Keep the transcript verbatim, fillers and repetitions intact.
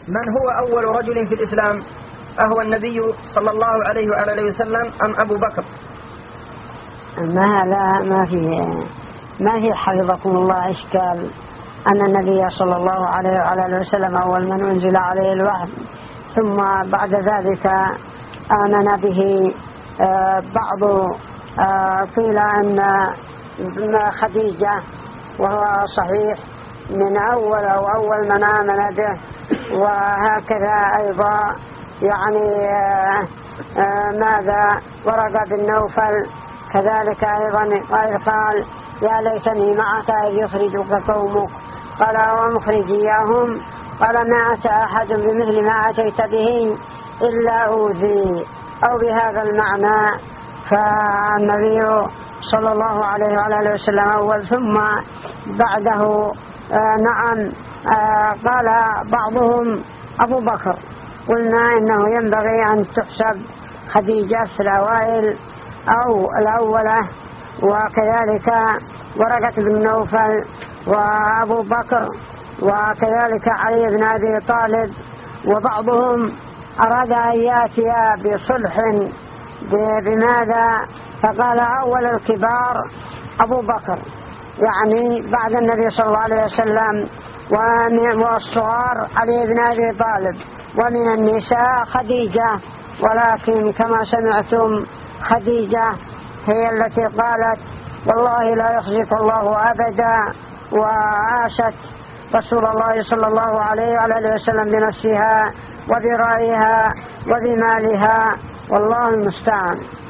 من هو أول رجل في الإسلام؟ أهو النبي صلى الله عليه وآله وسلم أم أبو بكر؟ ما لا ما في ما في حفظكم الله إشكال أن النبي صلى الله عليه وآله وسلم أول من أنزل عليه الوحي، ثم بعد ذلك آمن به بعض. قيل أن خديجة، وهو صحيح، من أول أو أول من آمن به. وهكذا أيضا يعني ماذا ورقة بن نوفل كذلك أيضا قال يا ليتني معك إذ يخرجك قومك، قال ومخرجيهم، قال ما أتى أحد بمثل ما أتيت به إلا أوذي، أو بهذا المعنى. فالنبي صلى الله عليه وآله وسلم أول، ثم بعده آه نعم آه قال بعضهم أبو بكر. قلنا إنه ينبغي أن تحسب خديجة في الأوائل أو الأولى، وكذلك ورقة بن نوفل وأبو بكر، وكذلك علي بن أبي طالب. وبعضهم أراد أن يأتي بصلح بماذا؟ فقال أول الكبار أبو بكر، يعني بعد النبي صلى الله عليه وسلم، والصغار علي بن أبي طالب، ومن النساء خديجة. ولكن كما سمعتم خديجة هي التي قالت والله لا يخزيك الله أبدا، وعاشت رسول الله صلى الله عليه وآله وسلم بنفسها وبرأيها وبمالها، والله المستعان.